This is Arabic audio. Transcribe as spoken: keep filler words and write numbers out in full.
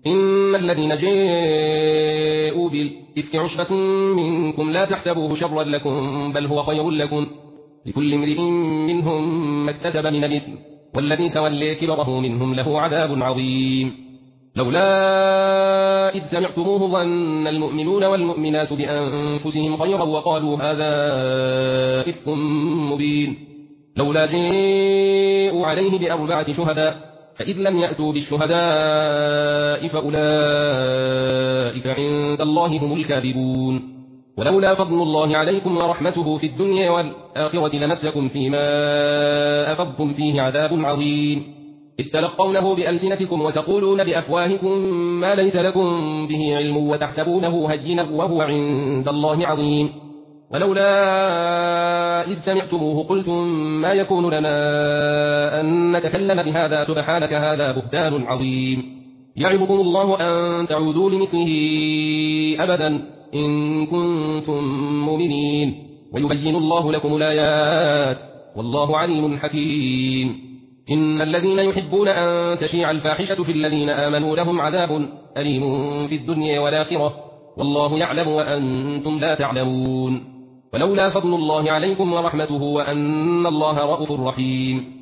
إن الذين جاءوا بالإفك عشبة منكم لا تحسبوه شرا لكم بل هو خير لكم لكل امرئ منهم ما اكتسب من الإثم والذي تولي كبره منهم له عذاب عظيم. لولا إذ سمعتموه ظن المؤمنون والمؤمنات بأنفسهم خيرا وقالوا هذا إفك مبين. لولا جاءوا عليه بأربعة شهداء فإذ لم يأتوا بالشهداء فأولئك عند الله هم الكاذبون. ولولا فضل الله عليكم ورحمته في الدنيا والآخرة لمسكم فيما أفضتم فيه عذاب عظيم إذ تلقونه بألسنتكم وتقولون بأفواهكم ما ليس لكم به علم وتحسبونه هينا وهو عند الله عظيم. ولولا إذ سمعتموه قلتم ما يكون لنا أن نتكلم بهذا سبحانك هذا بهتان عظيم. يعظكم الله أن تعودوا لمثله أبدا إن كنتم مؤمنين ويبين الله لكم الآيات والله عليم حكيم. إن الذين يحبون أن تشيع الفاحشة في الذين آمنوا لهم عذاب أليم في الدنيا والآخرة والله يعلم وأنتم لا تعلمون. ولولا فضل الله عليكم ورحمته وأن الله رءوف رحيم